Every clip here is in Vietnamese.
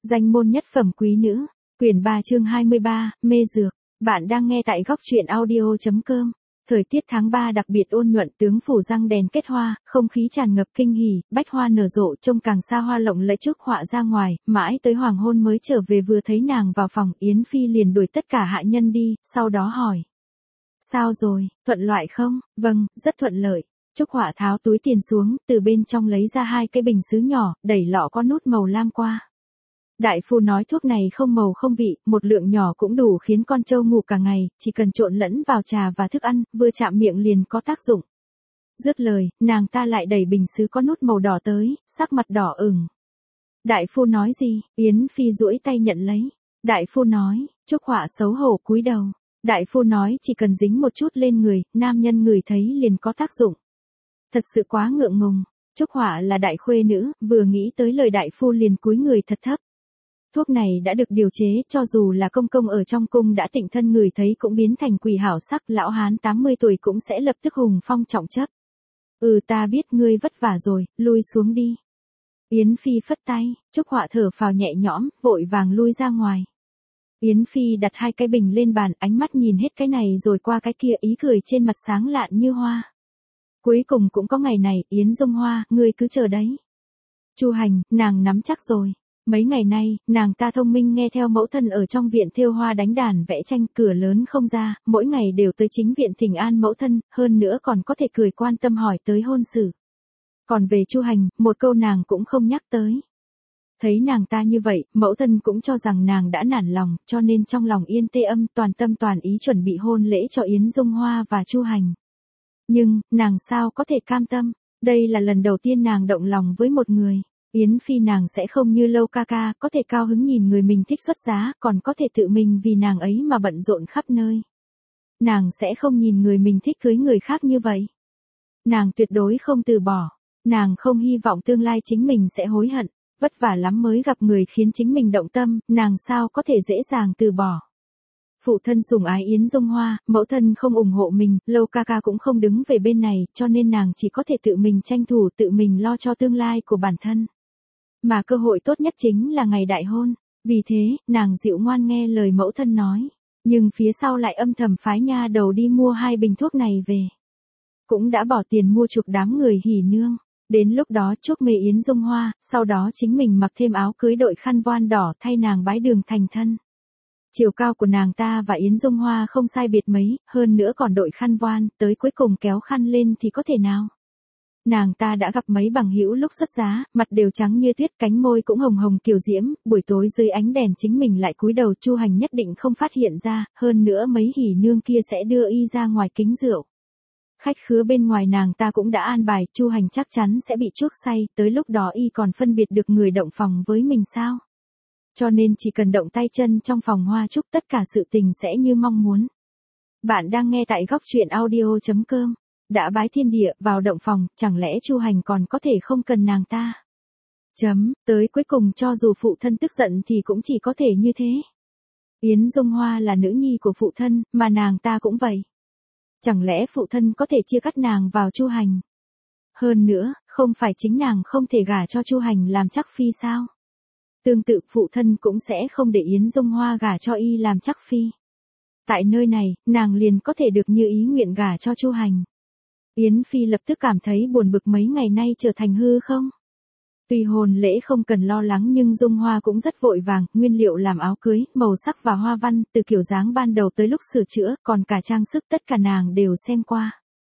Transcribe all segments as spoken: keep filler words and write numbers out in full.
Danh môn nhất phẩm quý nữ, quyển ba chương hai mươi ba, mê dược. Bạn đang nghe tại góc truyện audio chấm com. Thời tiết tháng ba đặc biệt ôn nhuận, tướng phủ răng đèn kết hoa, không khí tràn ngập kinh hỉ, bách hoa nở rộ trông càng xa hoa lộng lẫy trúc họa ra ngoài, mãi tới hoàng hôn mới trở về. Vừa thấy nàng vào phòng, Yến Phi liền đuổi tất cả hạ nhân đi, sau đó hỏi. Sao rồi, thuận lợi không? Vâng, rất thuận lợi. Trúc họa tháo túi tiền xuống, từ bên trong lấy ra hai cái bình sứ nhỏ, đẩy lọ có nút màu lam qua. Đại phu nói thuốc này không màu không vị, một lượng nhỏ cũng đủ khiến con trâu ngủ cả ngày, chỉ cần trộn lẫn vào trà và thức ăn, vừa chạm miệng liền có tác dụng. Dứt lời, nàng ta lại đẩy bình sứ có nút màu đỏ tới, sắc mặt đỏ ửng. Đại phu nói gì? Yến Phi duỗi tay nhận lấy. Đại phu nói, Trúc họa xấu hổ cúi đầu. Đại phu nói chỉ cần dính một chút lên người, nam nhân ngửi thấy liền có tác dụng. Thật sự quá ngượng ngùng. Trúc họa là đại khuê nữ, vừa nghĩ tới lời đại phu liền cúi người thật thấp. Thuốc này đã được điều chế, cho dù là công công ở trong cung đã tịnh thân người thấy cũng biến thành quỷ hảo sắc, lão hán tám mươi tuổi cũng sẽ lập tức hùng phong trọng chấp. Ừ, ta biết ngươi vất vả rồi, lui xuống đi. Yến Phi phất tay, Trúc họa thở phào nhẹ nhõm, vội vàng lui ra ngoài. Yến Phi đặt hai cái bình lên bàn, ánh mắt nhìn hết cái này rồi qua cái kia, ý cười trên mặt sáng lạn như hoa. Cuối cùng cũng có ngày này, Yến Dung Hoa, ngươi cứ chờ đấy. Chu Hành, nàng nắm chắc rồi. Mấy ngày nay, nàng ta thông minh nghe theo mẫu thân ở trong viện thêu hoa đánh đàn vẽ tranh, cửa lớn không ra, mỗi ngày đều tới chính viện thỉnh an mẫu thân, hơn nữa còn có thể cười quan tâm hỏi tới hôn sự. Còn về Chu Hành, một câu nàng cũng không nhắc tới. Thấy nàng ta như vậy, mẫu thân cũng cho rằng nàng đã nản lòng, cho nên trong lòng yên tê âm, toàn tâm toàn ý chuẩn bị hôn lễ cho Yến Dung Hoa và Chu Hành. Nhưng, nàng sao có thể cam tâm, đây là lần đầu tiên nàng động lòng với một người. Yến Phi nàng sẽ không như Lâu ca ca, có thể cao hứng nhìn người mình thích xuất giá, còn có thể tự mình vì nàng ấy mà bận rộn khắp nơi. Nàng sẽ không nhìn người mình thích cưới người khác như vậy. Nàng tuyệt đối không từ bỏ. Nàng không hy vọng tương lai chính mình sẽ hối hận, vất vả lắm mới gặp người khiến chính mình động tâm, nàng sao có thể dễ dàng từ bỏ. Phụ thân sủng ái Yến Dung Hoa, mẫu thân không ủng hộ mình, Lâu ca ca cũng không đứng về bên này, cho nên nàng chỉ có thể tự mình tranh thủ, tự mình lo cho tương lai của bản thân. Mà cơ hội tốt nhất chính là ngày đại hôn, vì thế, nàng dịu ngoan nghe lời mẫu thân nói, nhưng phía sau lại âm thầm phái nha đầu đi mua hai bình thuốc này về. Cũng đã bỏ tiền mua chuộc đám người hỉ nương, đến lúc đó chuốc mê Yến Dung Hoa, sau đó chính mình mặc thêm áo cưới đội khăn voan đỏ thay nàng bái đường thành thân. Chiều cao của nàng ta và Yến Dung Hoa không sai biệt mấy, hơn nữa còn đội khăn voan, tới cuối cùng kéo khăn lên thì có thể nào. Nàng ta đã gặp mấy bằng hữu lúc xuất giá, mặt đều trắng như tuyết, cánh môi cũng hồng hồng kiều diễm, buổi tối dưới ánh đèn chính mình lại cúi đầu. Chu Hành nhất định không phát hiện ra, hơn nữa mấy hỉ nương kia sẽ đưa y ra ngoài kính rượu. Khách khứa bên ngoài nàng ta cũng đã an bài, Chu Hành chắc chắn sẽ bị chuốc say, tới lúc đó y còn phân biệt được người động phòng với mình sao? Cho nên chỉ cần động tay chân trong phòng hoa chúc tất cả sự tình sẽ như mong muốn. Bạn đang nghe tại góc truyện audio chấm com. Đã bái thiên địa, vào động phòng, chẳng lẽ Chu Hành còn có thể không cần nàng ta? Chấm, tới cuối cùng cho dù phụ thân tức giận thì cũng chỉ có thể như thế. Yến Dung Hoa là nữ nhi của phụ thân, mà nàng ta cũng vậy. Chẳng lẽ phụ thân có thể chia cắt nàng vào Chu Hành? Hơn nữa, không phải chính nàng không thể gả cho Chu Hành làm chắc phi sao? Tương tự phụ thân cũng sẽ không để Yến Dung Hoa gả cho y làm chắc phi. Tại nơi này, nàng liền có thể được như ý nguyện gả cho Chu Hành. Yến Phi lập tức cảm thấy buồn bực mấy ngày nay trở thành hư không. Tuy hôn lễ không cần lo lắng nhưng Dung Hoa cũng rất vội vàng, nguyên liệu làm áo cưới, màu sắc và hoa văn, từ kiểu dáng ban đầu tới lúc sửa chữa, còn cả trang sức tất cả nàng đều xem qua.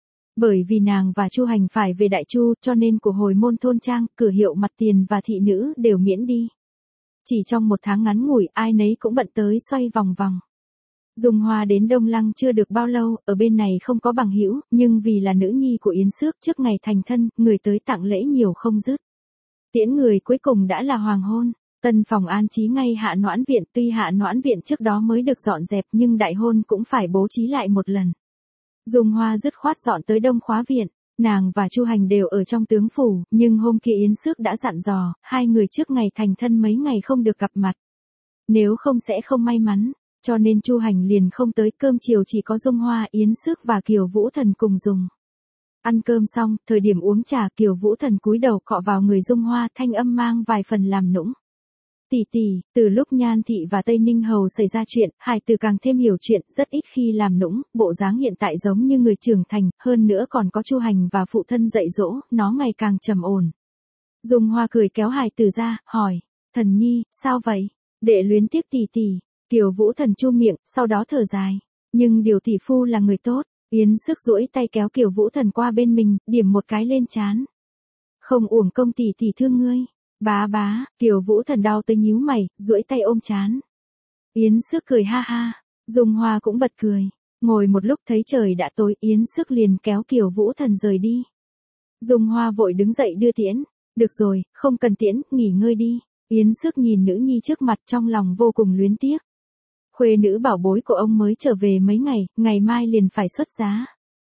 Bởi vì nàng và Chu Hành phải về Đại Chu, cho nên của hồi môn thôn trang, cửa hiệu mặt tiền và thị nữ đều miễn đi. Chỉ trong một tháng ngắn ngủi, ai nấy cũng bận tới xoay vòng vòng. Dung Hoa đến Đông Lăng chưa được bao lâu, ở bên này không có bằng hữu, nhưng vì là nữ nhi của Yến Xước, trước ngày thành thân, người tới tặng lễ nhiều không dứt. Tiễn người cuối cùng đã là hoàng hôn, tân phòng an trí ngay Hạ Noãn viện, tuy Hạ Noãn viện trước đó mới được dọn dẹp nhưng đại hôn cũng phải bố trí lại một lần. Dung Hoa dứt khoát dọn tới Đông Khóa viện, nàng và Chu Hành đều ở trong tướng phủ, nhưng hôm kia Yến Xước đã dặn dò, hai người trước ngày thành thân mấy ngày không được gặp mặt. Nếu không sẽ không may mắn. Cho nên Chu Hành liền không tới, cơm chiều chỉ có Dung Hoa, Yến Xước và Kiều Vũ Thần cùng dùng. Ăn cơm xong, thời điểm uống trà, Kiều Vũ Thần cúi đầu cọ vào người Dung Hoa, thanh âm mang vài phần làm nũng. Tỷ tỷ, từ lúc Nhan Thị và Tây Ninh Hầu xảy ra chuyện, Hải Tử càng thêm hiểu chuyện, rất ít khi làm nũng, bộ dáng hiện tại giống như người trưởng thành, hơn nữa còn có Chu Hành và phụ thân dạy dỗ, nó ngày càng trầm ổn. Dung Hoa cười kéo Hải Tử ra, hỏi, Thần Nhi, sao vậy? Đệ luyến tiếc tỷ tỷ. Kiều Vũ Thần chu miệng, sau đó thở dài. Nhưng điều tỷ phu là người tốt. Yến Sức duỗi tay kéo Kiều Vũ Thần qua bên mình, điểm một cái lên trán. Không uổng công tỷ tỷ thương ngươi. Bá bá, Kiều Vũ Thần đau tới nhíu mày, duỗi tay ôm trán. Yến Sức cười ha ha. Dung Hoa cũng bật cười. Ngồi một lúc thấy trời đã tối, Yến Sức liền kéo Kiều Vũ Thần rời đi. Dung Hoa vội đứng dậy đưa tiễn. Được rồi, không cần tiễn, nghỉ ngơi đi. Yến Sức nhìn nữ nhi trước mặt trong lòng vô cùng luyến tiếc. Khuê nữ bảo bối của ông mới trở về mấy ngày, ngày mai liền phải xuất giá.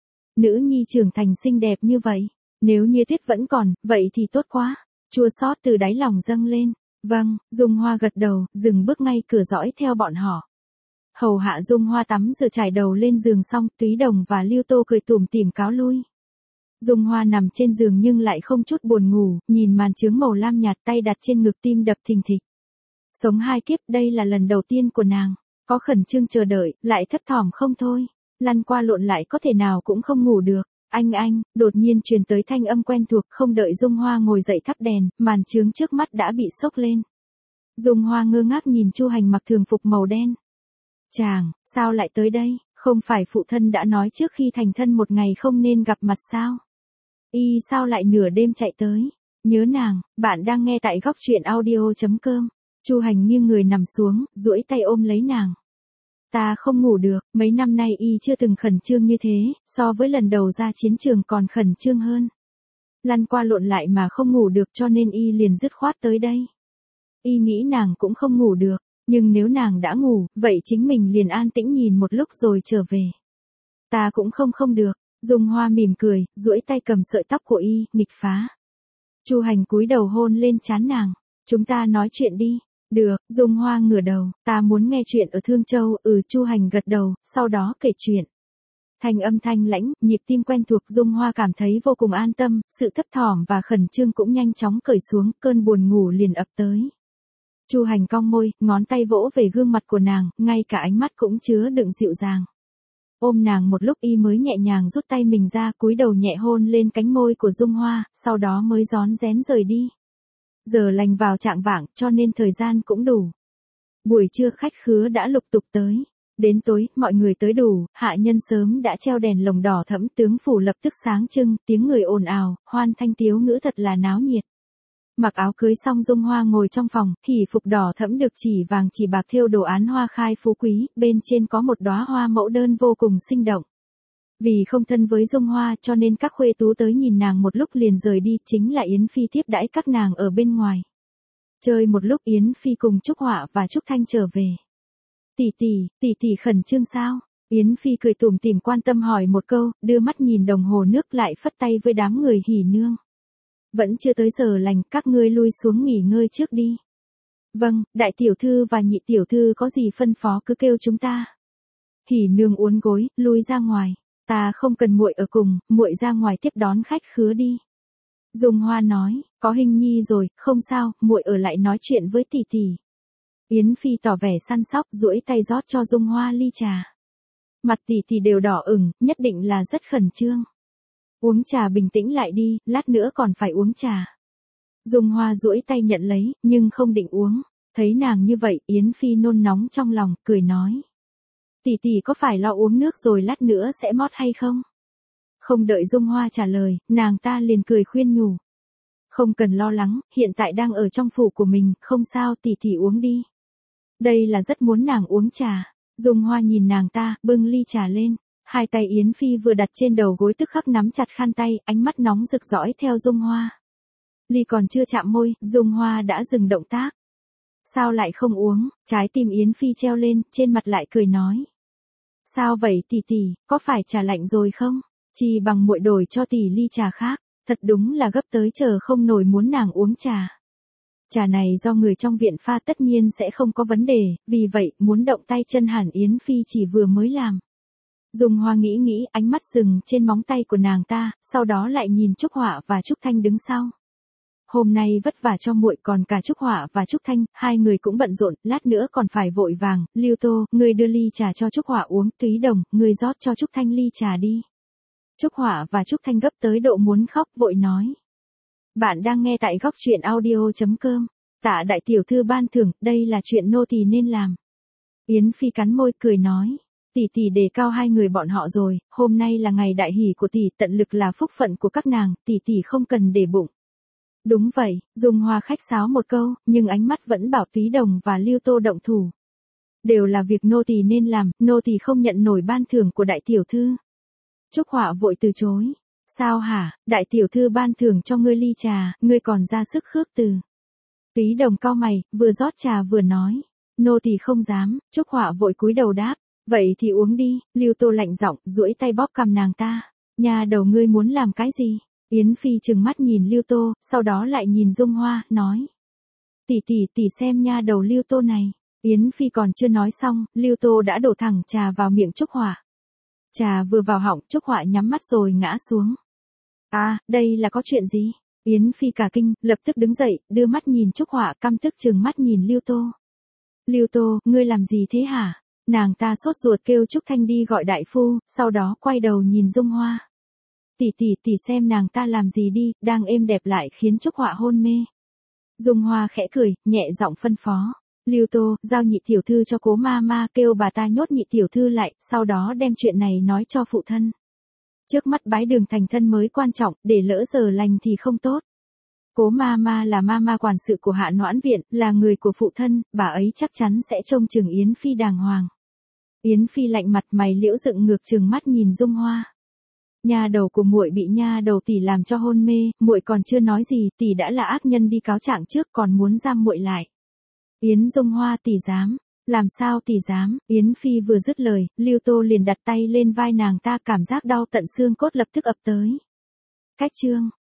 Nữ nhi trưởng thành xinh đẹp như vậy, nếu như Tuyết vẫn còn, vậy thì tốt quá. Chua xót từ đáy lòng dâng lên. Vâng, Dung Hoa gật đầu, dừng bước ngay cửa dõi theo bọn họ. Hầu hạ Dung Hoa tắm rửa trải đầu lên giường xong, Túy Đồng và Lưu Tô cười tủm tỉm cáo lui. Dung Hoa nằm trên giường nhưng lại không chút buồn ngủ, nhìn màn chướng màu lam nhạt, tay đặt trên ngực, tim đập thình thịch. Sống hai kiếp, đây là lần đầu tiên của nàng, có khẩn trương chờ đợi, lại thấp thỏm không thôi, lăn qua lộn lại có thể nào cũng không ngủ được. Anh anh, đột nhiên truyền tới thanh âm quen thuộc, không đợi Dung Hoa ngồi dậy thắp đèn, màn chướng trước mắt đã bị sốc lên. Dung Hoa ngơ ngác nhìn Chu Hành mặc thường phục màu đen. Chàng, sao lại tới đây, không phải phụ thân đã nói trước khi thành thân một ngày không nên gặp mặt sao? Y sao lại nửa đêm chạy tới? Nhớ nàng, bạn đang nghe tại góc truyện audio chấm com. Chu Hành nghiêng người nằm xuống, duỗi tay ôm lấy nàng. Ta không ngủ được, mấy năm nay y chưa từng khẩn trương như thế, so với lần đầu ra chiến trường còn khẩn trương hơn. Lăn qua lộn lại mà không ngủ được cho nên y liền dứt khoát tới đây. Y nghĩ nàng cũng không ngủ được, nhưng nếu nàng đã ngủ, vậy chính mình liền an tĩnh nhìn một lúc rồi trở về. Ta cũng không không được. Dung Hoa mỉm cười, duỗi tay cầm sợi tóc của y, nghịch phá. Chu Hành cúi đầu hôn lên trán nàng. Chúng ta nói chuyện đi. Được, Dung Hoa ngửa đầu, ta muốn nghe chuyện ở Thương Châu. Ừ, Chu Hành gật đầu, sau đó kể chuyện. Thành âm thanh lãnh, nhịp tim quen thuộc, Dung Hoa cảm thấy vô cùng an tâm, sự thấp thỏm và khẩn trương cũng nhanh chóng cởi xuống, cơn buồn ngủ liền ập tới. Chu Hành cong môi, ngón tay vỗ về gương mặt của nàng, ngay cả ánh mắt cũng chứa đựng dịu dàng. Ôm nàng một lúc y mới nhẹ nhàng rút tay mình ra, cúi đầu nhẹ hôn lên cánh môi của Dung Hoa, sau đó mới rón rén rời đi. Giờ lành vào trạng vạng, cho nên thời gian cũng đủ. Buổi trưa khách khứa đã lục tục tới. Đến tối, mọi người tới đủ, hạ nhân sớm đã treo đèn lồng đỏ thẫm, tướng phủ lập tức sáng trưng, tiếng người ồn ào, hoan thanh tiếu ngữ thật là náo nhiệt. Mặc áo cưới xong Dung Hoa ngồi trong phòng, hỉ phục đỏ thẫm được chỉ vàng chỉ bạc thêu đồ án hoa khai phú quý, bên trên có một đóa hoa mẫu đơn vô cùng sinh động. Vì không thân với Dung Hoa cho nên các khuê tú tới nhìn nàng một lúc liền rời đi, chính là Yến Phi tiếp đãi các nàng ở bên ngoài. Chơi một lúc Yến Phi cùng Trúc Họa và Trúc Thanh trở về. Tỷ tỷ, tỷ tỷ khẩn trương sao? Yến Phi cười tủm tỉm quan tâm hỏi một câu, đưa mắt nhìn đồng hồ nước lại phất tay với đám người hỉ nương. Vẫn chưa tới giờ lành, các ngươi lui xuống nghỉ ngơi trước đi. Vâng, đại tiểu thư và nhị tiểu thư có gì phân phó cứ kêu chúng ta. Hỉ nương uốn gối, lui ra ngoài. Ta không cần muội ở cùng, muội ra ngoài tiếp đón khách khứa đi. Dung Hoa nói, có Hình Nhi rồi, không sao, muội ở lại nói chuyện với tỷ tỷ. Yến Phi tỏ vẻ săn sóc, duỗi tay rót cho Dung Hoa ly trà. Mặt tỷ tỷ đều đỏ ửng, nhất định là rất khẩn trương. Uống trà bình tĩnh lại đi, lát nữa còn phải uống trà. Dung Hoa duỗi tay nhận lấy, nhưng không định uống. Thấy nàng như vậy, Yến Phi nôn nóng trong lòng, cười nói. Tỷ tỷ có phải lo uống nước rồi lát nữa sẽ mót hay không? Không đợi Dung Hoa trả lời, nàng ta liền cười khuyên nhủ. Không cần lo lắng, hiện tại đang ở trong phủ của mình, không sao, tỷ tỷ uống đi. Đây là rất muốn nàng uống trà. Dung Hoa nhìn nàng ta, bưng ly trà lên. Hai tay Yến Phi vừa đặt trên đầu gối tức khắc nắm chặt khăn tay, ánh mắt nóng rực dõi theo Dung Hoa. Ly còn chưa chạm môi, Dung Hoa đã dừng động tác. Sao lại không uống? Trái tim Yến Phi treo lên, trên mặt lại cười nói. Sao vậy tỷ tỷ, có phải trà lạnh rồi không? Chỉ bằng muội đổi cho tỷ ly trà khác, thật đúng là gấp tới chờ không nổi muốn nàng uống trà. Trà này do người trong viện pha tất nhiên sẽ không có vấn đề, vì vậy muốn động tay chân hẳn Yến Phi chỉ vừa mới làm. Dung Hoa nghĩ nghĩ, ánh mắt dừng trên móng tay của nàng ta, sau đó lại nhìn Trúc Họa và Trúc Thanh đứng sau. hôm nay vất vả cho muội, còn cả Trúc Họa và Trúc Thanh, hai người cũng bận rộn, lát nữa còn phải vội vàng. Lưu Tô, ngươi đưa ly trà cho Trúc Họa uống, Túy Đồng, ngươi rót cho Trúc Thanh ly trà đi. Trúc Họa và Trúc Thanh gấp tới độ muốn khóc, vội nói. Bạn đang nghe tại góc truyện audio.com. Tạ đại tiểu thư ban thưởng, đây là chuyện nô tỳ nên làm. Yến Phi cắn môi cười nói. Tỷ tỷ đề cao hai người bọn họ rồi, hôm nay là ngày đại hỷ của tỷ, tận lực là phúc phận của các nàng, tỷ tỷ không cần để bụng. Đúng vậy, Dung Hoa khách sáo một câu, nhưng ánh mắt vẫn bảo Túy Đồng và Lưu Tô động thủ. Đều là việc nô tỳ nên làm, nô tỳ không nhận nổi ban thưởng của đại tiểu thư. Trúc Họa vội từ chối. Sao hả, đại tiểu thư ban thưởng cho ngươi ly trà, ngươi còn ra sức khước từ. Túy Đồng cau mày, vừa rót trà vừa nói. Nô tỳ không dám. Trúc Họa vội cúi đầu đáp. Vậy thì uống đi. Lưu Tô lạnh giọng, duỗi tay bóp cằm nàng ta. Nhà đầu ngươi muốn làm cái gì? Yến Phi trừng mắt nhìn Lưu Tô, sau đó lại nhìn Dung Hoa, nói. Tỷ tỷ tỷ xem nha đầu Lưu Tô này. Yến Phi còn chưa nói xong, Lưu Tô đã đổ thẳng trà vào miệng Trúc Họa. Trà vừa vào họng, Trúc Họa nhắm mắt rồi ngã xuống. À, đây là có chuyện gì? Yến Phi cả kinh, lập tức đứng dậy, đưa mắt nhìn Trúc Họa, căm tức trừng mắt nhìn Lưu Tô. Lưu Tô, ngươi làm gì thế hả? Nàng ta sốt ruột kêu Trúc Thanh đi gọi đại phu, sau đó quay đầu nhìn Dung Hoa. Tỷ tỷ tỷ xem nàng ta làm gì đi, đang êm đẹp lại khiến Trúc Họa hôn mê. Dung Hoa khẽ cười, nhẹ giọng phân phó. Lưu Tô, giao nhị tiểu thư cho Cố ma ma, kêu bà ta nhốt nhị tiểu thư lại, sau đó đem chuyện này nói cho phụ thân. Trước mắt bái đường thành thân mới quan trọng, để lỡ giờ lành thì không tốt. Cố ma ma là ma ma quản sự của Hạ Noãn Viện, là người của phụ thân, bà ấy chắc chắn sẽ trông chừng Yến Phi đàng hoàng. Yến Phi lạnh mặt, mày liễu dựng ngược trừng mắt nhìn Dung Hoa. Nha đầu của muội bị nha đầu tỷ làm cho hôn mê, muội còn chưa nói gì, tỷ đã là ác nhân đi cáo trạng trước, còn muốn giam muội lại. Yến Dung Hoa, tỷ dám? Làm sao tỷ dám? Yến Phi vừa dứt lời, Lưu Tô liền đặt tay lên vai nàng ta, cảm giác đau tận xương cốt lập tức ập tới. Cách chương